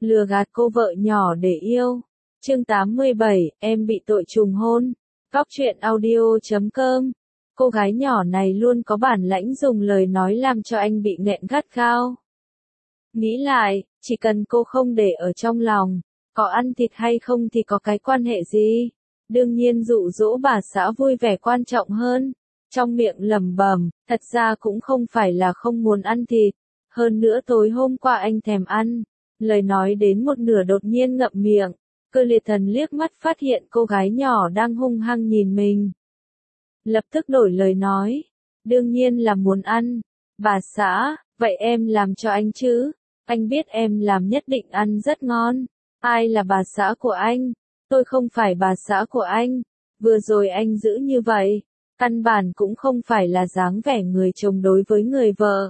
Lừa gạt cô vợ nhỏ để yêu. Chương 87, em bị tội trùng hôn. Góc truyện audio.com. Cô gái nhỏ này luôn có bản lãnh dùng lời nói làm cho anh bị nghẹn gắt gao. Nghĩ lại, chỉ cần cô không để ở trong lòng, có ăn thịt hay không thì có cái quan hệ gì. Đương nhiên dụ dỗ bà xã vui vẻ quan trọng hơn. Trong miệng lẩm bẩm, thật ra cũng không phải là không muốn ăn thịt. Hơn nữa tối hôm qua anh thèm ăn. Lời nói đến một nửa đột nhiên ngậm miệng. Cơ liệt thần liếc mắt phát hiện cô gái nhỏ đang hung hăng nhìn mình. Lập tức đổi lời nói. Đương nhiên là muốn ăn. Bà xã, vậy em làm cho anh chứ? Anh biết em làm nhất định ăn rất ngon. Ai là bà xã của anh? Tôi không phải bà xã của anh. Vừa rồi anh giữ như vậy. Căn bản cũng không phải là dáng vẻ người chồng đối với người vợ.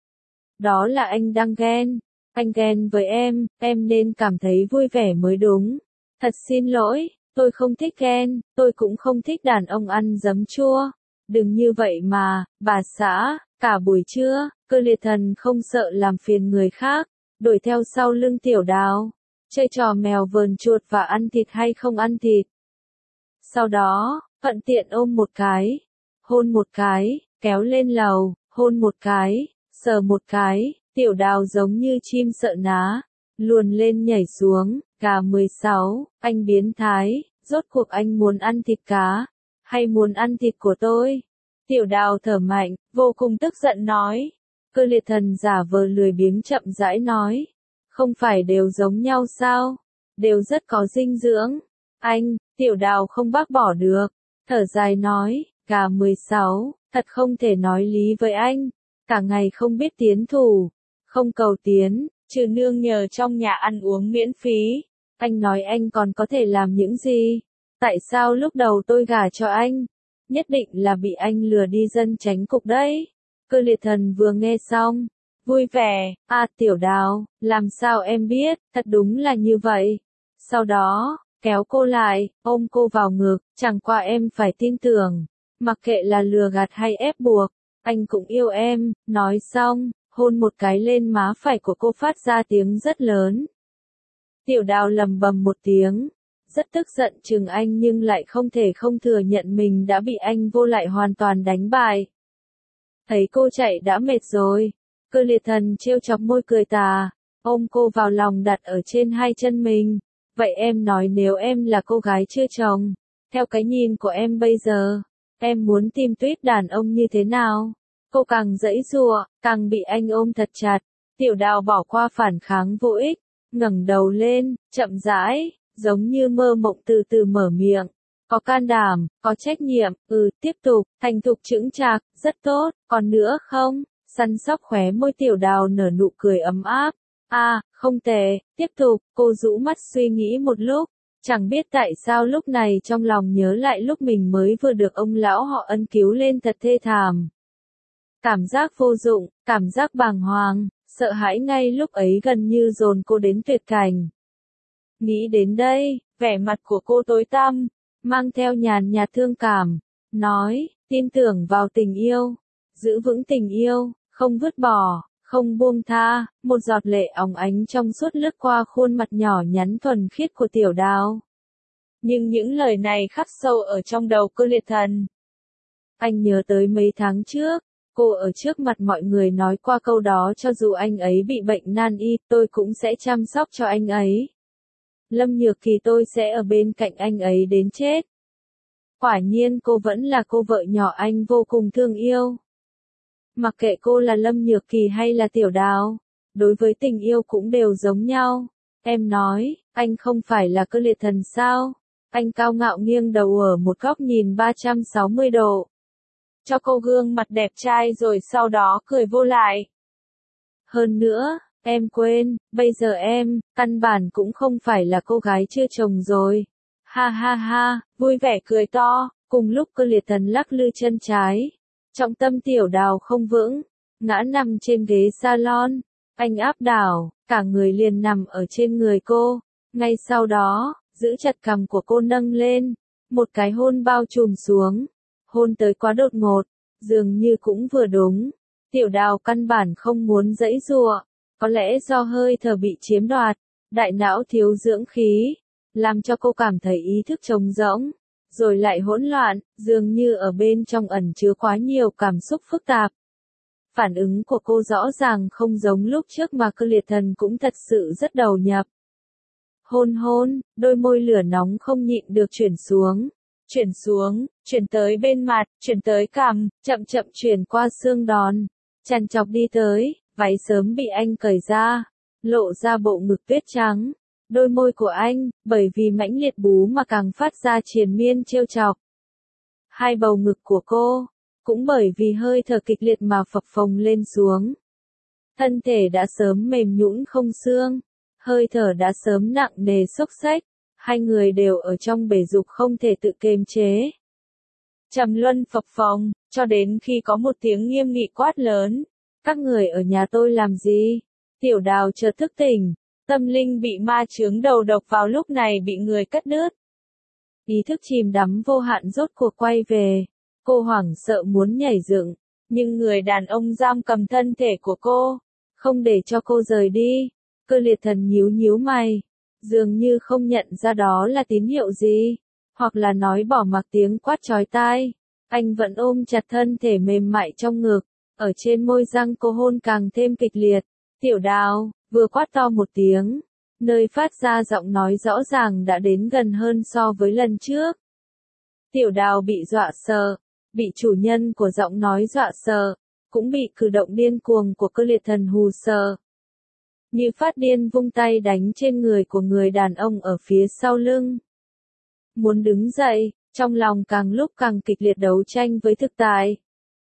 Đó là anh đang ghen. Anh ghen với em nên cảm thấy vui vẻ mới đúng. Thật xin lỗi, tôi không thích ghen, tôi cũng không thích đàn ông ăn giấm chua. Đừng như vậy mà, bà xã, cả buổi trưa, cơ liệt thần không sợ làm phiền người khác, đuổi theo sau lưng Tiểu Đào, chơi trò mèo vờn chuột và ăn thịt hay không ăn thịt. Sau đó, thuận tiện ôm một cái, hôn một cái, kéo lên lầu, hôn một cái, sờ một cái. Tiểu Đào giống như chim sợ ná, luồn lên nhảy xuống. Gà 16, anh biến thái, rốt cuộc anh muốn ăn thịt cá, hay muốn ăn thịt của tôi? Tiểu Đào thở mạnh, vô cùng tức giận nói. Cơ liệt thần giả vờ lười biếng chậm rãi nói. Không phải đều giống nhau sao? Đều rất có dinh dưỡng. Anh, Tiểu Đào không bác bỏ được. Thở dài nói, gà 16, thật không thể nói lý với anh. Cả ngày không biết tiến thủ, không cầu tiến, trừ nương nhờ trong nhà ăn uống miễn phí. Anh nói anh còn có thể làm những gì? Tại sao lúc đầu tôi gả cho anh? Nhất định là bị anh lừa đi dân tránh cục đấy. Cơ liệt thần vừa nghe xong, vui vẻ, Tiểu Đào, làm sao em biết, thật đúng là như vậy. Sau đó, kéo cô lại, ôm cô vào ngực, chẳng qua em phải tin tưởng, mặc kệ là lừa gạt hay ép buộc, anh cũng yêu em, nói xong, hôn một cái lên má phải của cô phát ra tiếng rất lớn. Tiểu Đào lầm bầm một tiếng, rất tức giận chừng anh nhưng lại không thể không thừa nhận mình đã bị anh vô lại hoàn toàn đánh bại. Thấy cô chạy đã mệt rồi, cơ liệt thần trêu chọc môi cười tà, ôm cô vào lòng đặt ở trên hai chân mình. Vậy em nói nếu em là cô gái chưa chồng, theo cái nhìn của em bây giờ, em muốn tìm tuyết đàn ông như thế nào? Cô càng giãy giụa, càng bị anh ôm thật chặt. Tiểu Đào bỏ qua phản kháng vô ích, ngẩng đầu lên, chậm rãi, giống như mơ mộng từ từ mở miệng. Có can đảm, có trách nhiệm, tiếp tục, thành thục chững chạc, rất tốt, còn nữa không? Săn sóc khóe môi Tiểu Đào nở nụ cười ấm áp. Không tệ, tiếp tục, cô rũ mắt suy nghĩ một lúc. Chẳng biết tại sao lúc này trong lòng nhớ lại lúc mình mới vừa được ông lão họ ân cứu lên thật thê thảm. Cảm giác vô dụng, cảm giác bàng hoàng, sợ hãi ngay lúc ấy gần như dồn cô đến tuyệt cảnh. Nghĩ đến đây, vẻ mặt của cô tối tăm, mang theo nhàn nhạt thương cảm, nói, tin tưởng vào tình yêu, giữ vững tình yêu, không vứt bỏ, không buông tha. Một giọt lệ óng ánh trong suốt lướt qua khuôn mặt nhỏ nhắn thuần khiết của Tiểu Đào. Nhưng những lời này khắc sâu ở trong đầu cơ liệt thần. Anh nhớ tới mấy tháng trước, cô ở trước mặt mọi người nói qua câu đó, cho dù anh ấy bị bệnh nan y, tôi cũng sẽ chăm sóc cho anh ấy. Lâm Nhược Kỳ, tôi sẽ ở bên cạnh anh ấy đến chết. Quả nhiên cô vẫn là cô vợ nhỏ anh vô cùng thương yêu. Mặc kệ cô là Lâm Nhược Kỳ hay là Tiểu Đào, đối với tình yêu cũng đều giống nhau. Em nói, anh không phải là cơ liệt thần sao? Anh cao ngạo nghiêng đầu ở một góc nhìn 360 độ. Cho cô gương mặt đẹp trai rồi sau đó cười vô lại. Hơn nữa, em quên, bây giờ em, căn bản cũng không phải là cô gái chưa chồng rồi. Ha ha ha, vui vẻ cười to, cùng lúc cơ liệt thần lắc lư chân trái. Trọng tâm Tiểu Đào không vững, ngã nằm trên ghế salon. Anh áp đảo, cả người liền nằm ở trên người cô. Ngay sau đó, giữ chặt cằm của cô nâng lên. Một cái hôn bao trùm xuống. Hôn tới quá đột ngột, dường như cũng vừa đúng. Tiểu Đào căn bản không muốn giãy giụa, có lẽ do hơi thở bị chiếm đoạt, đại não thiếu dưỡng khí, làm cho cô cảm thấy ý thức trống rỗng, rồi lại hỗn loạn, dường như ở bên trong ẩn chứa quá nhiều cảm xúc phức tạp. Phản ứng của cô rõ ràng không giống lúc trước mà Cơ Liệt Thần cũng thật sự rất đầu nhập. Hôn hôn, đôi môi lửa nóng không nhịn được chuyển xuống, chuyển tới bên mặt, chuyển tới cằm, chậm chậm chuyển qua xương đòn, chằn chọc đi tới, váy sớm bị anh cởi ra, lộ ra bộ ngực tuyết trắng. Đôi môi của anh, bởi vì mãnh liệt bú mà càng phát ra triền miên trêu chọc. Hai bầu ngực của cô, cũng bởi vì hơi thở kịch liệt mà phập phồng lên xuống. Thân thể đã sớm mềm nhũn không xương, hơi thở đã sớm nặng nề xốc xách, hai người đều ở trong bể dục không thể tự kiềm chế. Trầm luân phập phồng, cho đến khi có một tiếng nghiêm nghị quát lớn. Các người ở nhà tôi làm gì? Tiểu Đào chợt thức tỉnh, tâm linh bị ma chướng đầu độc vào lúc này bị người cắt đứt. Ý thức chìm đắm vô hạn rốt cuộc quay về, cô hoảng sợ muốn nhảy dựng, nhưng người đàn ông giam cầm thân thể của cô, không để cho cô rời đi. Cơ Liệt Thần nhíu nhíu mày, dường như không nhận ra đó là tín hiệu gì, hoặc là nói bỏ mặc tiếng quát chói tai. Anh vẫn ôm chặt thân thể mềm mại trong ngực, ở trên môi răng cô hôn càng thêm kịch liệt. Tiểu Đào, vừa quát to một tiếng, nơi phát ra giọng nói rõ ràng đã đến gần hơn so với lần trước. Tiểu Đào bị dọa sợ, bị chủ nhân của giọng nói dọa sợ, cũng bị cử động điên cuồng của Cơ Liệt Thần hù sợ. Như phát điên vung tay đánh trên người của người đàn ông ở phía sau lưng. Muốn đứng dậy, trong lòng càng lúc càng kịch liệt đấu tranh với thực tại.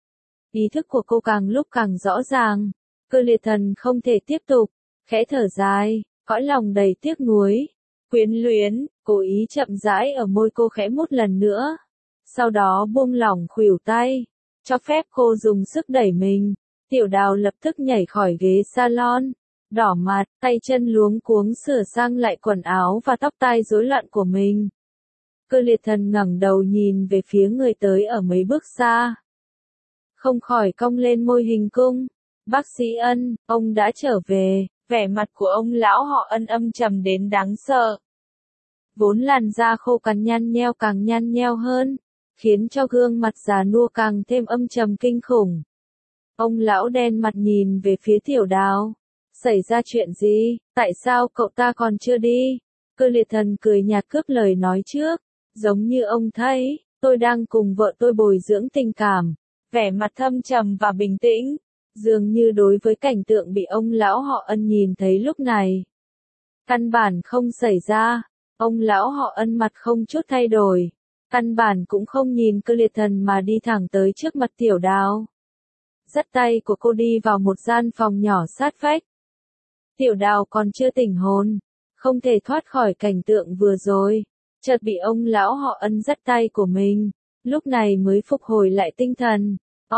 Ý thức của cô càng lúc càng rõ ràng. Cơ Liệt Thần không thể tiếp tục, khẽ thở dài, cõi lòng đầy tiếc nuối, quyến luyến, cố ý chậm rãi ở môi cô khẽ một lần nữa. Sau đó buông lỏng khuỷu tay, cho phép cô dùng sức đẩy mình. Tiểu Đào lập tức nhảy khỏi ghế salon, đỏ mặt, tay chân luống cuống sửa sang lại quần áo và tóc tai rối loạn của mình. Cơ Liệt Thần ngẩng đầu nhìn về phía người tới ở mấy bước xa. Không khỏi cong lên môi hình cung. Bác sĩ Ân, ông đã trở về, vẻ mặt của ông lão họ Ân âm trầm đến đáng sợ. Vốn làn da khô cằn nhăn nheo càng nhăn nheo hơn, khiến cho gương mặt già nua càng thêm âm trầm kinh khủng. Ông lão đen mặt nhìn về phía Tiểu Đào. Xảy ra chuyện gì, tại sao cậu ta còn chưa đi? Cơ Liệt Thần cười nhạt cướp lời nói trước, giống như ông thấy, tôi đang cùng vợ tôi bồi dưỡng tình cảm, vẻ mặt thâm trầm và bình tĩnh, dường như đối với cảnh tượng bị ông lão họ Ân nhìn thấy lúc này. Căn bản không xảy ra, ông lão họ Ân mặt không chút thay đổi, căn bản cũng không nhìn Cơ Liệt Thần mà đi thẳng tới trước mặt Tiểu Đào. Dắt tay của cô đi vào một gian phòng nhỏ sát vách. Tiểu Đào còn chưa tỉnh hồn, không thể thoát khỏi cảnh tượng vừa rồi, chợt bị ông lão họ Ân dắt tay của mình, lúc này mới phục hồi lại tinh thần.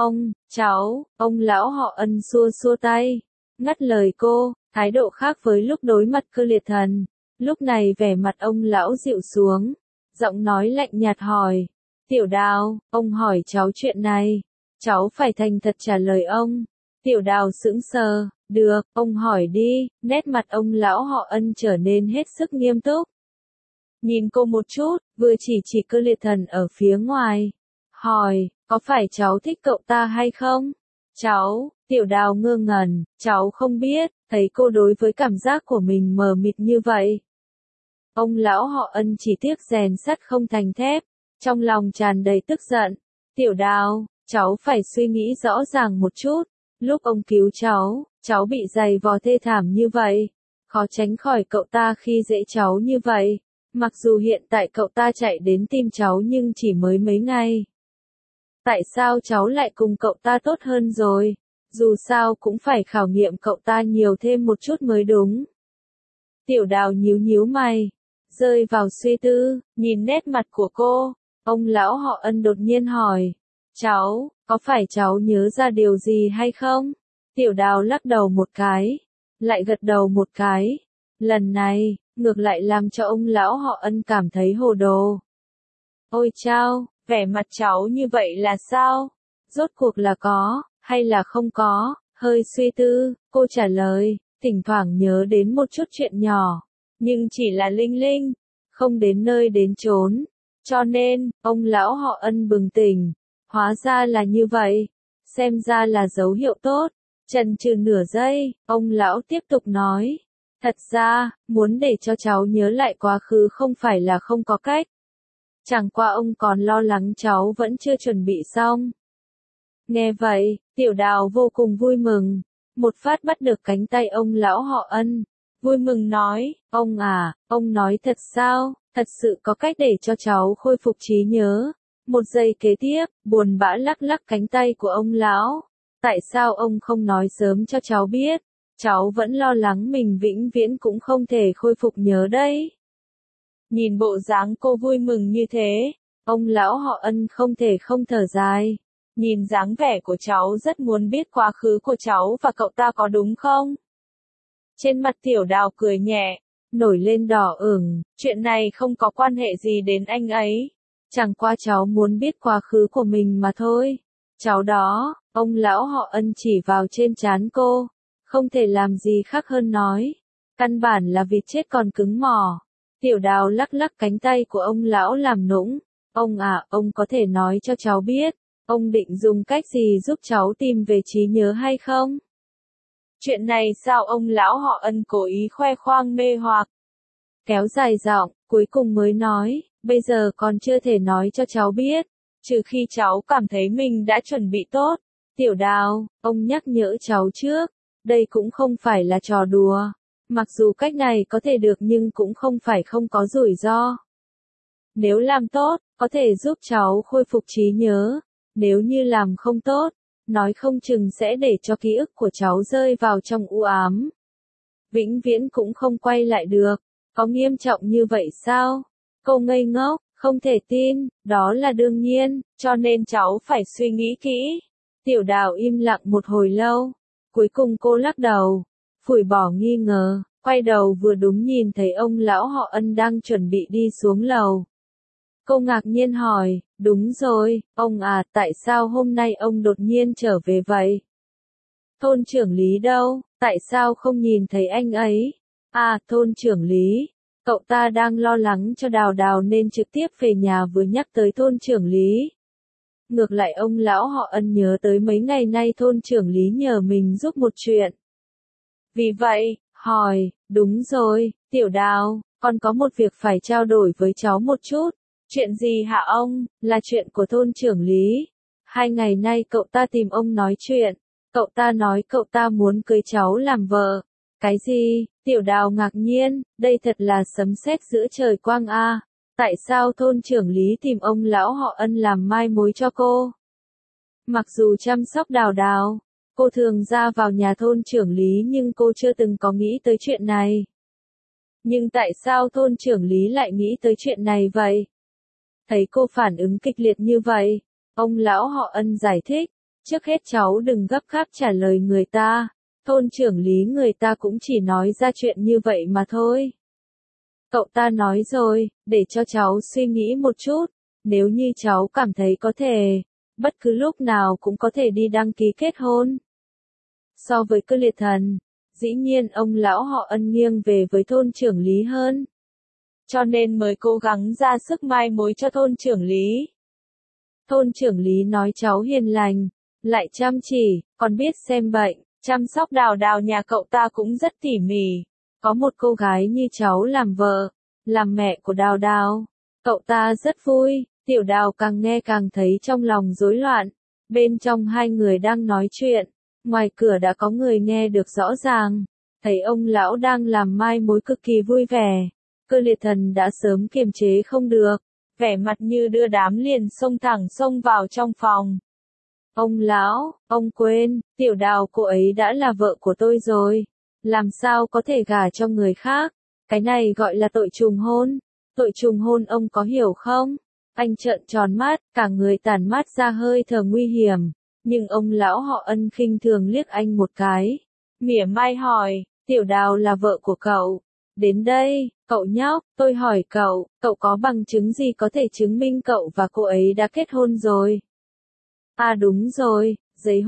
Ông lão họ Ân xua xua tay, ngắt lời cô, thái độ khác với lúc đối mặt Cơ Liệt Thần. Lúc này vẻ mặt ông lão dịu xuống, giọng nói lạnh nhạt hỏi, Tiểu Đào, ông hỏi cháu chuyện này, cháu phải thành thật trả lời ông. Tiểu Đào sững sờ, được, ông hỏi đi, nét mặt ông lão họ Ân trở nên hết sức nghiêm túc. Nhìn cô một chút, vừa chỉ Cơ Liệt Thần ở phía ngoài, hỏi, có phải cháu thích cậu ta hay không? Cháu, Tiểu Đào ngơ ngẩn, cháu không biết, thấy cô đối với cảm giác của mình mờ mịt như vậy. Ông lão họ Ân chỉ tiếc rèn sắt không thành thép, trong lòng tràn đầy tức giận. Tiểu Đào, cháu phải suy nghĩ rõ ràng một chút, lúc ông cứu cháu bị giày vò thê thảm như vậy, khó tránh khỏi cậu ta khi dễ cháu như vậy. Mặc dù hiện tại cậu ta chạy đến tìm cháu nhưng chỉ mới mấy ngày. Tại sao cháu lại cùng cậu ta tốt hơn rồi? Dù sao cũng phải khảo nghiệm cậu ta nhiều thêm một chút mới đúng. Tiểu Đào nhíu nhíu mày, rơi vào suy tư, nhìn nét mặt của cô, ông lão họ Ân đột nhiên hỏi, cháu, có phải cháu nhớ ra điều gì hay không? Tiểu Đào lắc đầu một cái, lại gật đầu một cái, lần này, ngược lại làm cho ông lão họ Ân cảm thấy hồ đồ. Ôi chao, vẻ mặt cháu như vậy là sao? Rốt cuộc là có, hay là không có? Hơi suy tư, cô trả lời, thỉnh thoảng nhớ đến một chút chuyện nhỏ, nhưng chỉ là linh linh, không đến nơi đến chốn. Cho nên, ông lão họ Ân bừng tỉnh, hóa ra là như vậy, xem ra là dấu hiệu tốt. Chần chừ nửa giây, ông lão tiếp tục nói, thật ra, muốn để cho cháu nhớ lại quá khứ không phải là không có cách. Chẳng qua ông còn lo lắng cháu vẫn chưa chuẩn bị xong. Nghe vậy, Tiểu Đào vô cùng vui mừng, một phát bắt được cánh tay ông lão họ Ân, vui mừng nói, ông à, ông nói thật sao, thật sự có cách để cho cháu khôi phục trí nhớ. Một giây kế tiếp, buồn bã lắc lắc cánh tay của ông lão, tại sao ông không nói sớm cho cháu biết, cháu vẫn lo lắng mình vĩnh viễn cũng không thể khôi phục nhớ đấy. Nhìn bộ dáng cô vui mừng như thế, ông lão họ Ân không thể không thở dài. Nhìn dáng vẻ của cháu rất muốn biết quá khứ của cháu và cậu ta có đúng không? Trên mặt Tiểu Đào cười nhẹ, nổi lên đỏ ửng, chuyện này không có quan hệ gì đến anh ấy. Chẳng qua cháu muốn biết quá khứ của mình mà thôi. Cháu đó, ông lão họ Ân chỉ vào trên trán cô, không thể làm gì khác hơn nói. Căn bản là vịt chết còn cứng mỏ. Tiểu Đào lắc lắc cánh tay của ông lão làm nũng. Ông à, ông có thể nói cho cháu biết, ông định dùng cách gì giúp cháu tìm về trí nhớ hay không? Chuyện này sao ông lão họ Ân cố ý khoe khoang mê hoặc? Kéo dài giọng, cuối cùng mới nói, bây giờ còn chưa thể nói cho cháu biết, trừ khi cháu cảm thấy mình đã chuẩn bị tốt. Tiểu Đào, ông nhắc nhở cháu trước, đây cũng không phải là trò đùa. Mặc dù cách này có thể được nhưng cũng không phải không có rủi ro. Nếu làm tốt, có thể giúp cháu khôi phục trí nhớ. Nếu như làm không tốt, nói không chừng sẽ để cho ký ức của cháu rơi vào trong u ám. Vĩnh viễn cũng không quay lại được. Có nghiêm trọng như vậy sao? Cô ngây ngốc, không thể tin, đó là đương nhiên, cho nên cháu phải suy nghĩ kỹ. Tiểu Đào im lặng một hồi lâu. Cuối cùng cô lắc đầu, phủi bỏ nghi ngờ, quay đầu vừa đúng nhìn thấy ông lão họ Ân đang chuẩn bị đi xuống lầu. Cô ngạc nhiên hỏi, đúng rồi, ông à, tại sao hôm nay ông đột nhiên trở về vậy? Thôn trưởng Lý đâu, tại sao không nhìn thấy anh ấy? À, thôn trưởng Lý, cậu ta đang lo lắng cho Đào Đào nên trực tiếp về nhà vừa nhắc tới thôn trưởng Lý. Ngược lại ông lão họ Ân nhớ tới mấy ngày nay thôn trưởng Lý nhờ mình giúp một chuyện. Vì vậy, hỏi, đúng rồi, Tiểu Đào, con có một việc phải trao đổi với cháu một chút. Chuyện gì hả ông? Là chuyện của thôn trưởng Lý. 2 ngày nay cậu ta tìm ông nói chuyện. Cậu ta nói cậu ta muốn cưới cháu làm vợ. Cái gì? Tiểu Đào ngạc nhiên, đây thật là sấm sét giữa trời quang a. Tại sao thôn trưởng Lý tìm ông lão họ Ân làm mai mối cho cô? Mặc dù chăm sóc Đào Đào, cô thường ra vào nhà thôn trưởng Lý nhưng cô chưa từng có nghĩ tới chuyện này. Nhưng tại sao thôn trưởng Lý lại nghĩ tới chuyện này vậy? Thấy cô phản ứng kịch liệt như vậy, ông lão họ Ân giải thích, trước hết cháu đừng gấp gáp trả lời người ta, thôn trưởng Lý người ta cũng chỉ nói ra chuyện như vậy mà thôi. Cậu ta nói rồi, để cho cháu suy nghĩ một chút, nếu như cháu cảm thấy có thể, bất cứ lúc nào cũng có thể đi đăng ký kết hôn. So với Cơ Liệt Thần, dĩ nhiên ông lão họ Ân nghiêng về với thôn trưởng Lý hơn. Cho nên mới cố gắng ra sức mai mối cho thôn trưởng Lý. Thôn trưởng Lý nói cháu hiền lành, lại chăm chỉ, còn biết xem bệnh, chăm sóc Đào Đào nhà cậu ta cũng rất tỉ mỉ. Có một cô gái như cháu làm vợ, làm mẹ của Đào Đào. Cậu ta rất vui, Tiểu Đào càng nghe càng thấy trong lòng rối loạn. Bên trong hai người đang nói chuyện, ngoài cửa đã có người nghe được rõ ràng. Thấy ông lão đang làm mai mối cực kỳ vui vẻ. Cơ Liệt Thần đã sớm kiềm chế không được, vẻ mặt như đưa đám liền xông vào trong phòng. Ông lão, ông quên, Tiểu Đào cô ấy đã là vợ của tôi rồi, làm sao có thể gả cho người khác, cái này gọi là tội trùng hôn, tội trùng hôn ông có hiểu không? Anh trợn tròn mắt, cả người tản mát ra hơi thở nguy hiểm, nhưng ông lão họ Ân khinh thường liếc anh một cái, mỉa mai hỏi, Tiểu Đào là vợ của cậu. Đến đây, cậu nhóc, tôi hỏi cậu, cậu có bằng chứng gì có thể chứng minh cậu và cô ấy đã kết hôn rồi? À đúng rồi,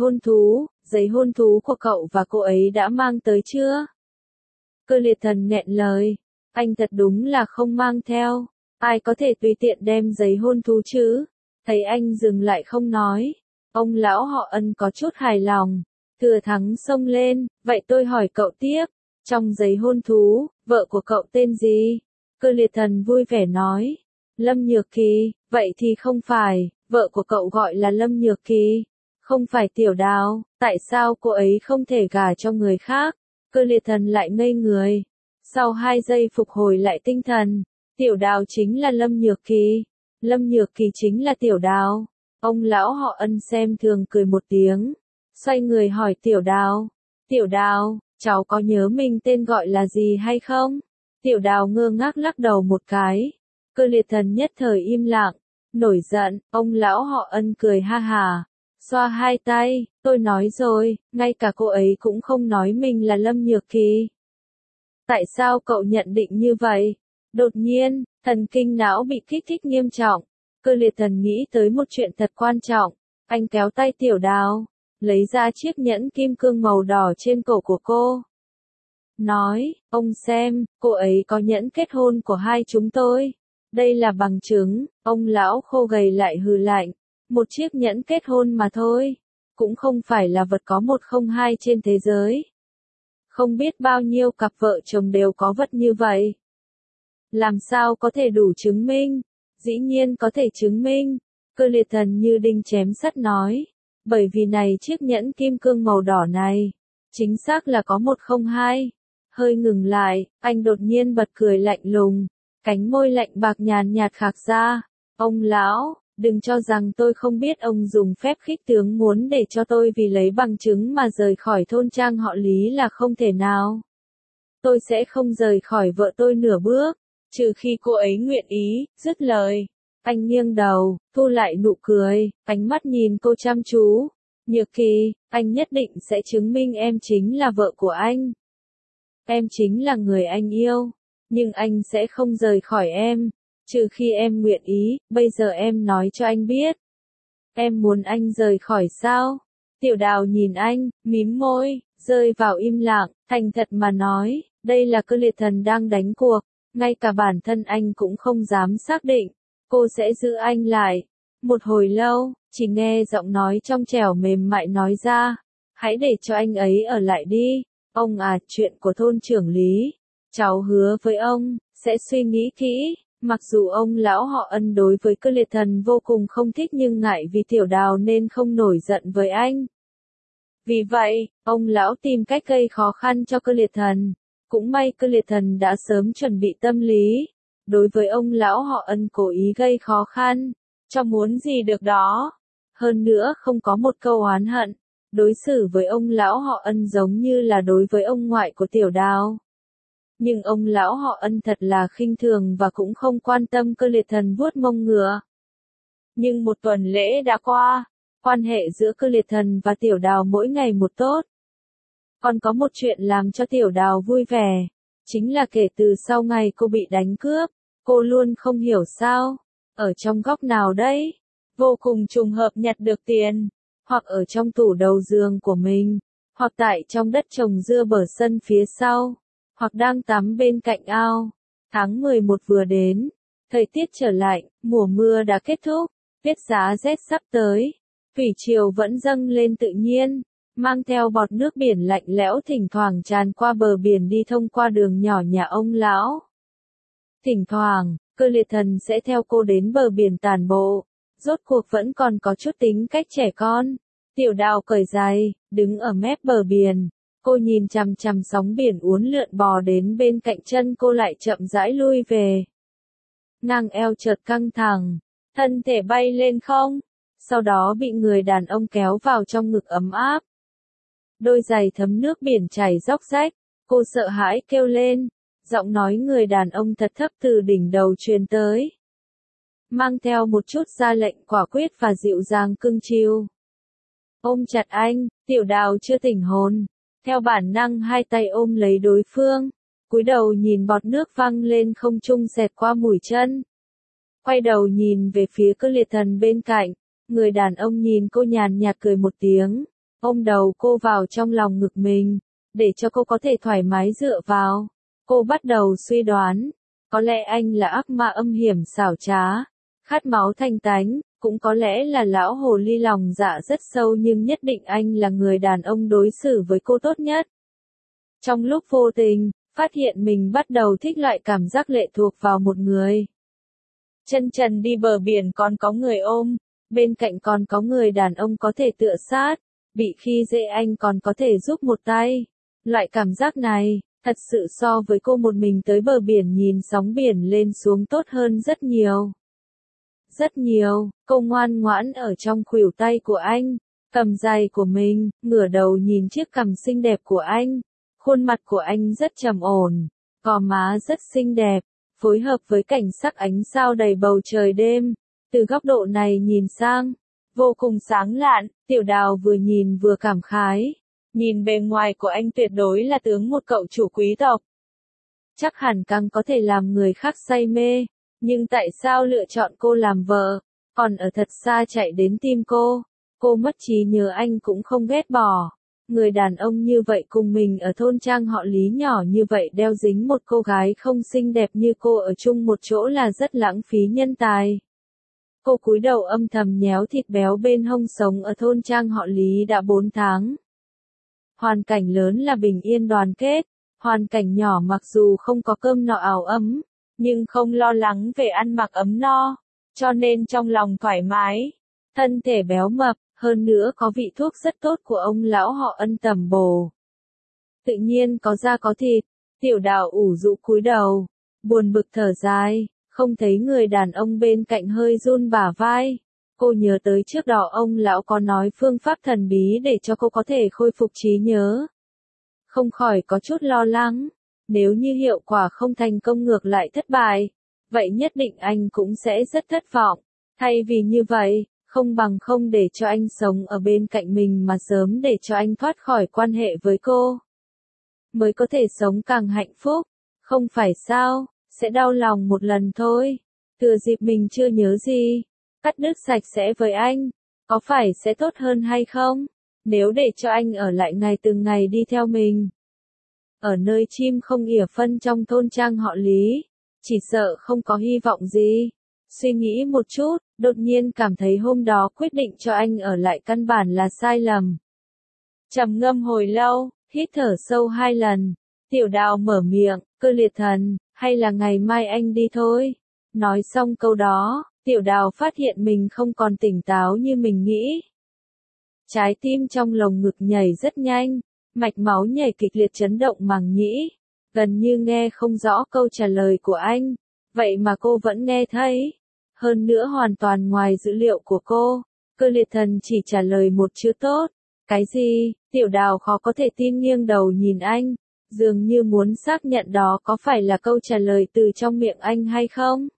giấy hôn thú của cậu và cô ấy đã mang tới chưa? Cơ Liệt Thần nghẹn lời. Anh thật đúng là không mang theo. Ai có thể tùy tiện đem giấy hôn thú chứ? Thấy anh dừng lại không nói. Ông lão họ Ân có chút hài lòng. Thừa thắng xông lên, vậy tôi hỏi cậu tiếp. Trong giấy hôn thú, vợ của cậu tên gì? Cơ liệt thần vui vẻ nói. Lâm Nhược Kỳ, vậy thì không phải, vợ của cậu gọi là Lâm Nhược Kỳ. Không phải Tiểu Đào, tại sao cô ấy không thể gả cho người khác? Cơ liệt thần lại ngây người. Sau 2 giây phục hồi lại tinh thần, Tiểu Đào chính là Lâm Nhược Kỳ. Lâm Nhược Kỳ chính là Tiểu Đào. Ông lão họ Ân xem thường cười một tiếng. Xoay người hỏi Tiểu Đào. Tiểu Đào, cháu có nhớ mình tên gọi là gì hay không? Tiểu Đào ngơ ngác lắc đầu một cái. Cơ liệt thần nhất thời im lặng. Nổi giận, ông lão họ Ân cười ha hà. Xoa 2 tay, tôi nói rồi, ngay cả cô ấy cũng không nói mình là Lâm Nhược Kỳ. Tại sao cậu nhận định như vậy? Đột nhiên, thần kinh não bị kích thích nghiêm trọng. Cơ liệt thần nghĩ tới một chuyện thật quan trọng. Anh kéo tay Tiểu Đào, lấy ra chiếc nhẫn kim cương màu đỏ trên cổ của cô. Nói, ông xem, cô ấy có nhẫn kết hôn của hai chúng tôi. Đây là bằng chứng, ông lão khô gầy lại hừ lạnh. Một chiếc nhẫn kết hôn mà thôi. Cũng không phải là vật có một không hai trên thế giới. Không biết bao nhiêu cặp vợ chồng đều có vật như vậy. Làm sao có thể đủ chứng minh? Dĩ nhiên có thể chứng minh. Cơ liệt thần như đinh chém sắt nói. Bởi vì này chiếc nhẫn kim cương màu đỏ này. Chính xác là có 102. Hơi ngừng lại, anh đột nhiên bật cười lạnh lùng. Cánh môi lạnh bạc nhàn nhạt khạc ra. Ông lão, đừng cho rằng tôi không biết ông dùng phép khích tướng muốn để cho tôi vì lấy bằng chứng mà rời khỏi thôn trang họ Lý là không thể nào. Tôi sẽ không rời khỏi vợ tôi nửa bước, trừ khi cô ấy nguyện ý. Dứt lời, anh nghiêng đầu, thu lại nụ cười, ánh mắt nhìn cô chăm chú. Nhược Kỳ, anh nhất định sẽ chứng minh em chính là vợ của anh. Em chính là người anh yêu, nhưng anh sẽ không rời khỏi em, trừ khi em nguyện ý. Bây giờ em nói cho anh biết. Em muốn anh rời khỏi sao? Tiểu Đào nhìn anh, mím môi, rơi vào im lặng. Thành thật mà nói, đây là Cơ liệt thần đang đánh cuộc. Ngay cả bản thân anh cũng không dám xác định. Cô sẽ giữ anh lại. Một hồi lâu, chỉ nghe giọng nói trong trẻo mềm mại nói ra. Hãy để cho anh ấy ở lại đi. Ông à, chuyện của thôn trưởng Lý. Cháu hứa với ông, sẽ suy nghĩ kỹ. Mặc dù ông lão họ Ân đối với Cơ liệt thần vô cùng không thích nhưng ngại vì Tiểu Đào nên không nổi giận với anh. Vì vậy, ông lão tìm cách gây khó khăn cho Cơ liệt thần. Cũng may Cơ liệt thần đã sớm chuẩn bị tâm lý. Đối với ông lão họ Ân cố ý gây khó khăn, cho muốn gì được đó. Hơn nữa không có một câu oán hận. Đối xử với ông lão họ Ân giống như là đối với ông ngoại của Tiểu Đào. Nhưng ông lão họ Ân thật là khinh thường và cũng không quan tâm Cơ liệt thần vuốt mông ngựa. Nhưng một tuần lễ đã qua, quan hệ giữa Cơ liệt thần và Tiểu Đào mỗi ngày một tốt. Còn có một chuyện làm cho Tiểu Đào vui vẻ, chính là kể từ sau ngày cô bị đánh cướp, cô luôn không hiểu sao, ở trong góc nào đấy, vô cùng trùng hợp nhặt được tiền, hoặc ở trong tủ đầu giường của mình, hoặc tại trong đất trồng dưa bờ sân phía sau, hoặc đang tắm bên cạnh ao. Tháng 11 vừa đến, thời tiết trở lạnh, mùa mưa đã kết thúc, tiết giá rét sắp tới, thủy triều vẫn dâng lên tự nhiên, mang theo bọt nước biển lạnh lẽo thỉnh thoảng tràn qua bờ biển đi thông qua đường nhỏ nhà ông lão. Thỉnh thoảng, Cơ liệt thần sẽ theo cô đến bờ biển tản bộ, rốt cuộc vẫn còn có chút tính cách trẻ con. Tiểu Đào cởi giày, đứng ở mép bờ biển, cô nhìn chằm chằm sóng biển uốn lượn bò đến bên cạnh chân cô lại chậm rãi lui về. Ngang eo chợt căng thẳng, thân thể bay lên không, sau đó bị người đàn ông kéo vào trong ngực ấm áp. Đôi giày thấm nước biển chảy róc rách, cô sợ hãi kêu lên, giọng nói người đàn ông thật thấp từ đỉnh đầu truyền tới. Mang theo một chút ra lệnh quả quyết và dịu dàng cưng chiều. Ôm chặt anh, Tiểu Đào chưa tỉnh hồn, theo bản năng hai tay ôm lấy đối phương, cúi đầu nhìn bọt nước văng lên không trung xẹt qua mũi chân. Quay đầu nhìn về phía Cơ liệt thần bên cạnh, người đàn ông nhìn cô nhàn nhạt cười một tiếng, ôm đầu cô vào trong lòng ngực mình, để cho cô có thể thoải mái dựa vào. Cô bắt đầu suy đoán, có lẽ anh là ác ma âm hiểm xảo trá, khát máu thanh tánh, cũng có lẽ là lão hồ ly lòng dạ rất sâu, nhưng nhất định anh là người đàn ông đối xử với cô tốt nhất. Trong lúc vô tình, phát hiện mình bắt đầu thích loại cảm giác lệ thuộc vào một người. Chân trần đi bờ biển còn có người ôm, bên cạnh còn có người đàn ông có thể tựa sát, bị khi dễ anh còn có thể giúp một tay. Loại cảm giác này, thật sự so với cô một mình tới bờ biển nhìn sóng biển lên xuống tốt hơn rất nhiều. Rất nhiều, cô ngoan ngoãn ở trong khuỷu tay của anh, cầm giày của mình, ngửa đầu nhìn chiếc cằm xinh đẹp của anh. Khuôn mặt của anh rất trầm ổn, gò má rất xinh đẹp, phối hợp với cảnh sắc ánh sao đầy bầu trời đêm. Từ góc độ này nhìn sang, vô cùng sáng lạn, Tiểu Đào vừa nhìn vừa cảm khái. Nhìn bề ngoài của anh tuyệt đối là tướng một cậu chủ quý tộc. Chắc hẳn càng có thể làm người khác say mê, nhưng tại sao lựa chọn cô làm vợ, còn ở thật xa chạy đến tìm cô. Cô mất trí nhớ anh cũng không ghét bỏ. Người đàn ông như vậy cùng mình ở thôn trang họ Lý nhỏ như vậy đeo dính một cô gái không xinh đẹp như cô ở chung một chỗ là rất lãng phí nhân tài. Cô cúi đầu âm thầm nhéo thịt béo bên hông, sống ở thôn trang họ Lý đã 4 tháng. Hoàn cảnh lớn là bình yên đoàn kết, hoàn cảnh nhỏ mặc dù không có cơm no áo ấm, nhưng không lo lắng về ăn mặc ấm no, cho nên trong lòng thoải mái, thân thể béo mập. Hơn nữa có vị thuốc rất tốt của ông lão họ Ân tẩm bổ. Tự nhiên có da có thịt, Tiểu Đào ủ rũ cúi đầu, buồn bực thở dài, không thấy người đàn ông bên cạnh hơi run bả vai. Cô nhớ tới trước đó ông lão có nói phương pháp thần bí để cho cô có thể khôi phục trí nhớ. Không khỏi có chút lo lắng, nếu như hiệu quả không thành công ngược lại thất bại, vậy nhất định anh cũng sẽ rất thất vọng. Thay vì như vậy, không bằng không để cho anh sống ở bên cạnh mình mà sớm để cho anh thoát khỏi quan hệ với cô. Mới có thể sống càng hạnh phúc, không phải sao, sẽ đau lòng một lần thôi. Thừa dịp mình chưa nhớ gì, cắt đứt sạch sẽ với anh, có phải sẽ tốt hơn hay không? Nếu để cho anh ở lại ngày từng ngày đi theo mình. Ở nơi chim không ỉa phân trong thôn trang họ Lý, chỉ sợ không có hy vọng gì. Suy nghĩ một chút, đột nhiên cảm thấy hôm đó quyết định cho anh ở lại căn bản là sai lầm. Trầm ngâm hồi lâu, hít thở sâu 2 lần, Tiểu Đào mở miệng, Cơ Liệt Thần, hay là ngày mai anh đi thôi. Nói xong câu đó, Tiểu Đào phát hiện mình không còn tỉnh táo như mình nghĩ. Trái tim trong lồng ngực nhảy rất nhanh, mạch máu nhảy kịch liệt chấn động màng nhĩ, gần như nghe không rõ câu trả lời của anh, vậy mà cô vẫn nghe thấy. Hơn nữa hoàn toàn ngoài dữ liệu của cô, Cơ Liệt Thần chỉ trả lời một chữ tốt. Cái gì? Tiểu Đào khó có thể tin nghiêng đầu nhìn anh, dường như muốn xác nhận đó có phải là câu trả lời từ trong miệng anh hay không.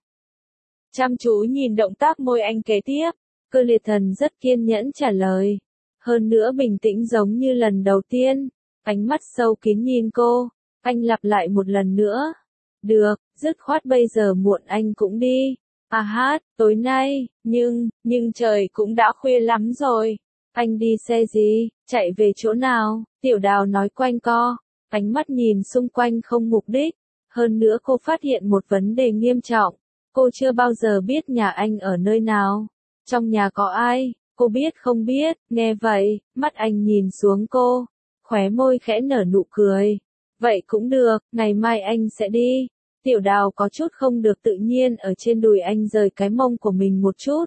Chăm chú nhìn động tác môi anh kế tiếp, Cơ Liệt Thần rất kiên nhẫn trả lời. Hơn nữa bình tĩnh giống như lần đầu tiên, ánh mắt sâu kín nhìn cô, anh lặp lại một lần nữa. Được, dứt khoát bây giờ muộn anh cũng đi. À hát, tối nay, nhưng trời cũng đã khuya lắm rồi. Anh đi xe gì, chạy về chỗ nào? Tiểu Đào nói quanh co, ánh mắt nhìn xung quanh không mục đích. Hơn nữa cô phát hiện một vấn đề nghiêm trọng. Cô chưa bao giờ biết nhà anh ở nơi nào. Trong nhà có ai? Cô biết không biết, nghe vậy, mắt anh nhìn xuống cô. Khóe môi khẽ nở nụ cười. Vậy cũng được, ngày mai anh sẽ đi. Tiểu Đào có chút không được tự nhiên ở trên đùi anh rời cái mông của mình một chút.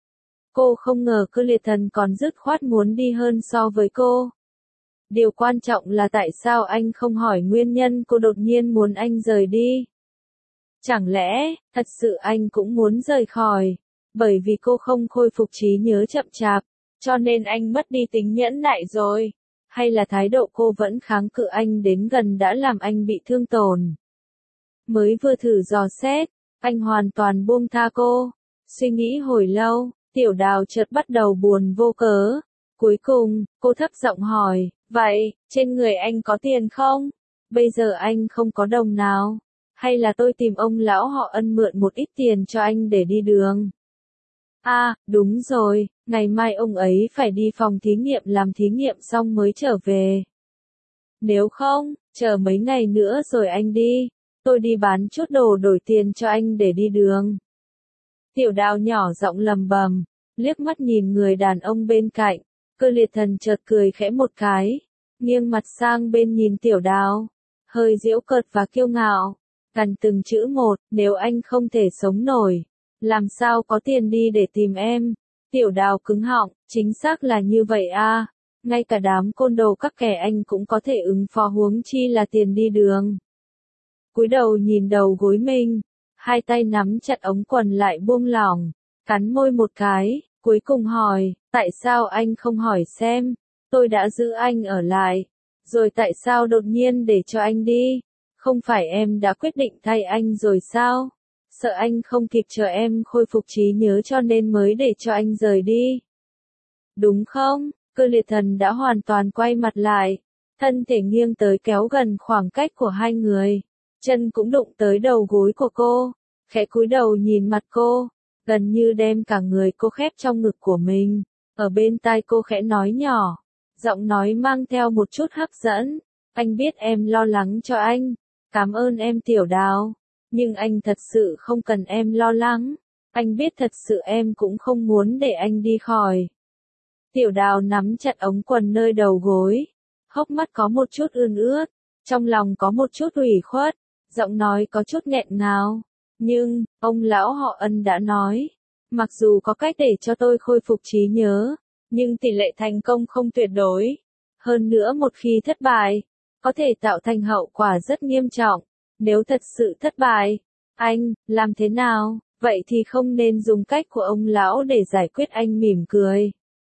Cô không ngờ Cơ Liệt Thần còn dứt khoát muốn đi hơn so với cô. Điều quan trọng là tại sao anh không hỏi nguyên nhân cô đột nhiên muốn anh rời đi. Chẳng lẽ, thật sự anh cũng muốn rời khỏi, bởi vì cô không khôi phục trí nhớ chậm chạp, cho nên anh mất đi tính nhẫn nại rồi, hay là thái độ cô vẫn kháng cự anh đến gần đã làm anh bị thương tổn. Mới vừa thử dò xét, anh hoàn toàn buông tha cô. Suy nghĩ hồi lâu, Tiểu Đào chợt bắt đầu buồn vô cớ. Cuối cùng, cô thấp giọng hỏi, vậy, trên người anh có tiền không? Bây giờ anh không có đồng nào. Hay là tôi tìm ông lão họ Ân mượn một ít tiền cho anh để đi đường? À, đúng rồi, ngày mai ông ấy phải đi phòng thí nghiệm làm thí nghiệm xong mới trở về. Nếu không, chờ mấy ngày nữa rồi anh đi, tôi đi bán chút đồ đổi tiền cho anh để đi đường. Tiểu Đào nhỏ giọng lầm bầm, liếc mắt nhìn người đàn ông bên cạnh, Cơ Liệt Thần chợt cười khẽ một cái, nghiêng mặt sang bên nhìn Tiểu Đào, hơi giễu cợt và kiêu ngạo, gằn từng chữ một, nếu anh không thể sống nổi, làm sao có tiền đi để tìm em. Tiểu Đào cứng họng, chính xác là như vậy a, ngay cả đám côn đồ các kẻ anh cũng có thể ứng phó, huống chi là tiền đi đường. Cúi đầu nhìn đầu gối mình, hai tay nắm chặt ống quần lại buông lỏng, cắn môi một cái, cuối cùng hỏi, tại sao anh không hỏi xem, tôi đã giữ anh ở lại, rồi tại sao đột nhiên để cho anh đi, không phải em đã quyết định thay anh rồi sao, sợ anh không kịp chờ em khôi phục trí nhớ cho nên mới để cho anh rời đi. Đúng không? Cơ Liệt Thần đã hoàn toàn quay mặt lại, thân thể nghiêng tới kéo gần khoảng cách của hai người, chân cũng đụng tới đầu gối của cô, khẽ cúi đầu nhìn mặt cô, gần như đem cả người cô khép trong ngực của mình, ở bên tai cô khẽ nói nhỏ, giọng nói mang theo một chút hấp dẫn, anh biết em lo lắng cho anh, cảm ơn em Tiểu Đào, nhưng anh thật sự không cần em lo lắng, anh biết thật sự em cũng không muốn để anh đi khỏi. Tiểu Đào nắm chặt ống quần nơi đầu gối, hốc mắt có một chút ươn ướt, trong lòng có một chút ủy khuất, giọng nói có chút nghẹn ngào. Nhưng, ông lão họ Ân đã nói, mặc dù có cách để cho tôi khôi phục trí nhớ, nhưng tỷ lệ thành công không tuyệt đối. Hơn nữa một khi thất bại, có thể tạo thành hậu quả rất nghiêm trọng. Nếu thật sự thất bại, anh, làm thế nào? Vậy thì không nên dùng cách của ông lão để giải quyết, anh mỉm cười.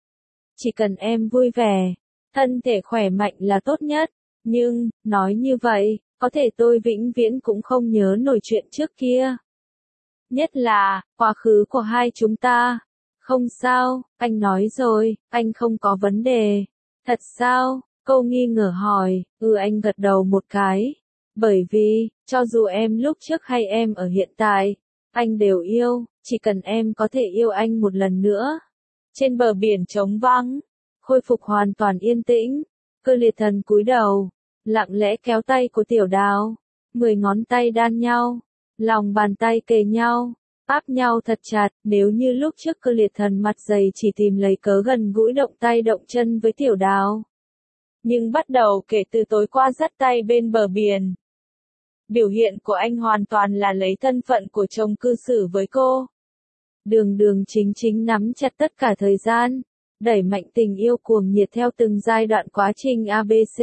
Chỉ cần em vui vẻ, thân thể khỏe mạnh là tốt nhất. Nhưng, nói như vậy, có thể tôi vĩnh viễn cũng không nhớ nổi chuyện trước kia. Nhất là, quá khứ của hai chúng ta. Không sao, anh nói rồi, anh không có vấn đề. Thật sao? Cô nghi ngờ hỏi, anh gật đầu một cái. Bởi vì, cho dù em lúc trước hay em ở hiện tại, anh đều yêu, chỉ cần em có thể yêu anh một lần nữa. Trên bờ biển trống vắng, khôi phục hoàn toàn yên tĩnh, Cơ Liệt Thần cúi đầu, lặng lẽ kéo tay của Tiểu Đào, 10 ngón tay đan nhau, lòng bàn tay kề nhau, áp nhau thật chặt, nếu như lúc trước Cơ Liệt Thần mặt dày chỉ tìm lấy cớ gần gũi động tay động chân với Tiểu Đào. Nhưng bắt đầu kể từ tối qua dắt tay bên bờ biển, biểu hiện của anh hoàn toàn là lấy thân phận của chồng cư xử với cô. Đường đường chính chính nắm chặt tất cả thời gian, đẩy mạnh tình yêu cuồng nhiệt theo từng giai đoạn quá trình ABC.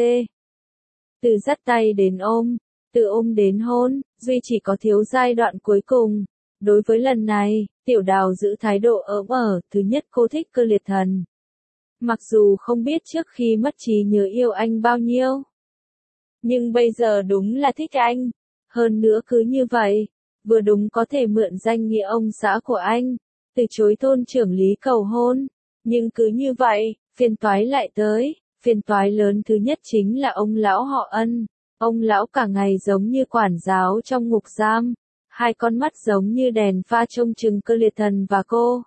Từ dắt tay đến ôm, từ ôm đến hôn, duy chỉ có thiếu giai đoạn cuối cùng. Đối với lần này, Tiểu Đào giữ thái độ ỡm ở, thứ nhất cô thích Cơ Liệt Thần. Mặc dù không biết trước khi mất trí nhớ yêu anh bao nhiêu, nhưng bây giờ đúng là thích anh. Hơn nữa cứ như vậy, vừa đúng có thể mượn danh nghĩa ông xã của anh, từ chối thôn trưởng Lý cầu hôn. Nhưng cứ như vậy, phiền toái lại tới, phiền toái lớn thứ nhất chính là ông lão họ Ân. Ông lão cả ngày giống như quản giáo trong ngục giam, hai con mắt giống như đèn pha trông chừng Cơ Liệt Thần và cô.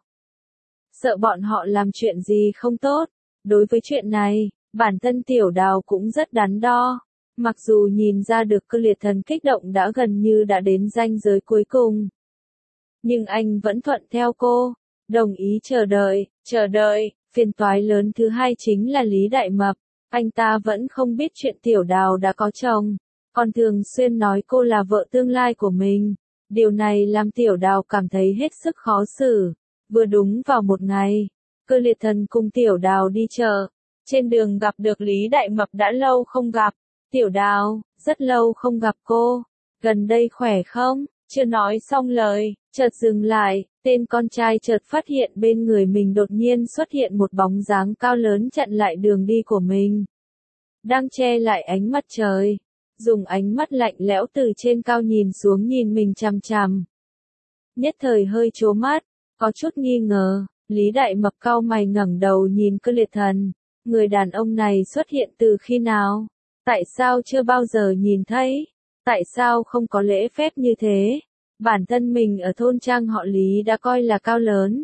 Sợ bọn họ làm chuyện gì không tốt. Đối với chuyện này, bản thân Tiểu Đào cũng rất đắn đo. Mặc dù nhìn ra được Cơ Liệt Thần kích động đã gần như đã đến ranh giới cuối cùng, nhưng anh vẫn thuận theo cô, đồng ý chờ đợi. Phiền toái lớn thứ hai chính là Lý Đại Mập, anh ta vẫn không biết chuyện Tiểu Đào đã có chồng, còn thường xuyên nói cô là vợ tương lai của mình. Điều này làm Tiểu Đào cảm thấy hết sức khó xử. Vừa đúng vào một ngày, Cơ Liệt Thần cùng Tiểu Đào đi chợ, trên đường gặp được Lý Đại Mập, đã lâu không gặp. Tiểu Đào, rất lâu không gặp cô, gần đây khỏe không? Chưa nói xong lời, chợt dừng lại, tên con trai chợt phát hiện bên người mình đột nhiên xuất hiện một bóng dáng cao lớn chặn lại đường đi của mình. Đang che lại ánh mặt trời, dùng ánh mắt lạnh lẽo từ trên cao nhìn xuống nhìn mình chằm chằm. Nhất thời hơi trố mắt, có chút nghi ngờ, Lý Đại Mập cau mày ngẩng đầu nhìn Cơ Liệt Thần, người đàn ông này xuất hiện từ khi nào? Tại sao chưa bao giờ nhìn thấy? Tại sao không có lễ phép như thế? Bản thân mình ở thôn trang họ Lý đã coi là cao lớn.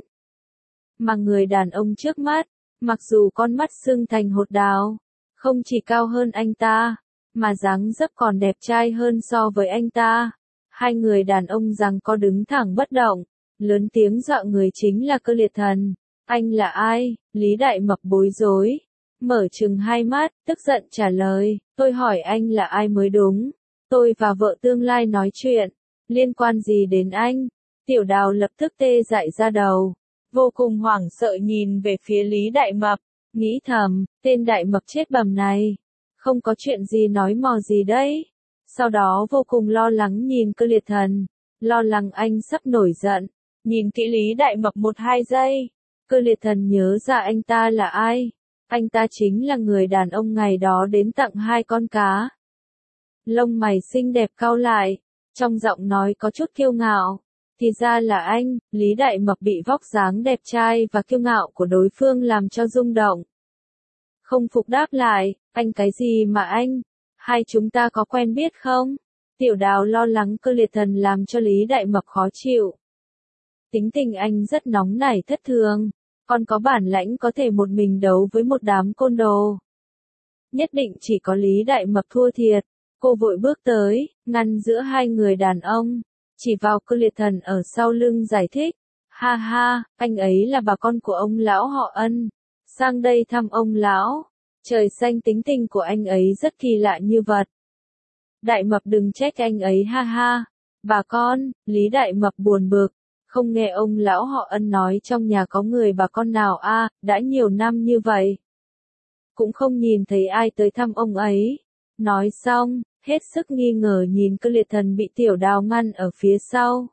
Mà người đàn ông trước mắt, mặc dù con mắt sưng thành hột đào, không chỉ cao hơn anh ta, mà dáng dấp còn đẹp trai hơn so với anh ta. Hai người đàn ông giằng co đứng thẳng bất động, lớn tiếng dọa người chính là Cơ Liệt Thần. Anh là ai? Lý Đại Mập bối rối, mở trừng hai mắt, tức giận trả lời, tôi hỏi anh là ai mới đúng. Tôi và vợ tương lai nói chuyện, liên quan gì đến anh? Tiểu Đào lập tức tê dại ra đầu, vô cùng hoảng sợ nhìn về phía Lý Đại Mập, nghĩ thầm, tên Đại Mập chết bầm này, không có chuyện gì nói mò gì đấy. Sau đó vô cùng lo lắng nhìn Cơ Liệt Thần, lo lắng anh sắp nổi giận, nhìn kỹ Lý Đại Mập 1-2 giây. Cơ Liệt Thần nhớ ra anh ta là ai. Anh ta chính là người đàn ông ngày đó đến tặng 2 con cá. Lông mày xinh đẹp cau lại, trong giọng nói có chút kiêu ngạo. Thì ra là anh. Lý Đại Mập bị vóc dáng đẹp trai và kiêu ngạo của đối phương làm cho rung động. Không phục đáp lại, anh cái gì mà anh? Hai chúng ta có quen biết không? Tiểu Đào lo lắng Cơ Liệt Thần làm cho Lý Đại Mập khó chịu. Tính tình anh rất nóng nảy thất thường, còn có bản lãnh có thể một mình đấu với một đám côn đồ. Nhất định chỉ có Lý Đại Mập thua thiệt. Cô vội bước tới, ngăn giữa hai người đàn ông, chỉ vào Cơ Liệt Thần ở sau lưng giải thích. Ha ha, anh ấy là bà con của ông lão họ Ân, sang đây thăm ông lão. Trời xanh, tính tình của anh ấy rất kỳ lạ như vật. Đại Mập đừng trách anh ấy, ha ha. Bà con, Lý Đại Mập buồn bực, không nghe ông lão họ Ân nói trong nhà có người bà con nào a, đã nhiều năm như vậy. Cũng không nhìn thấy ai tới thăm ông ấy. Nói xong, hết sức nghi ngờ nhìn Cơ Liệt Thần bị Tiểu Đào ngăn ở phía sau.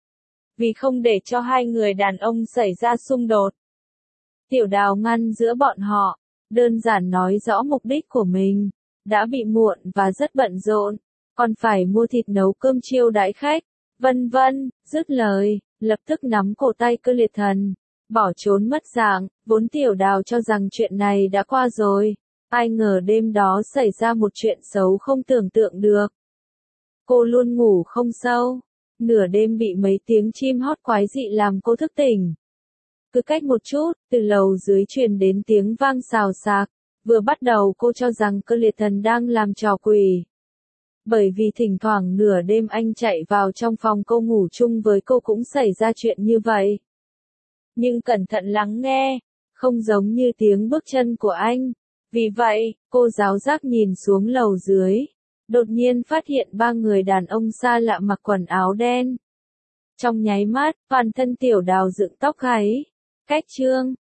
Vì không để cho hai người đàn ông xảy ra xung đột, Tiểu Đào ngăn giữa bọn họ, đơn giản nói rõ mục đích của mình. Đã bị muộn và rất bận rộn, còn phải mua thịt nấu cơm chiêu đãi khách, vân vân. Dứt lời, lập tức nắm cổ tay Cơ Liệt Thần, bỏ trốn mất dạng. Vốn Tiểu Đào cho rằng chuyện này đã qua rồi, ai ngờ đêm đó xảy ra một chuyện xấu không tưởng tượng được. Cô luôn ngủ không sâu, nửa đêm bị mấy tiếng chim hót quái dị làm cô thức tỉnh. Cứ cách một chút, từ lầu dưới truyền đến tiếng vang xào xạc. Vừa bắt đầu cô cho rằng Cơ Liệt Thần đang làm trò quỷ. Bởi vì thỉnh thoảng nửa đêm anh chạy vào trong phòng cô ngủ chung với cô cũng xảy ra chuyện như vậy. Nhưng cẩn thận lắng nghe, không giống như tiếng bước chân của anh. Vì vậy, cô giáo giác nhìn xuống lầu dưới. Đột nhiên phát hiện 3 người đàn ông xa lạ mặc quần áo đen. Trong nháy mắt, toàn thân Tiểu Đào dựng tóc gáy. Cách chương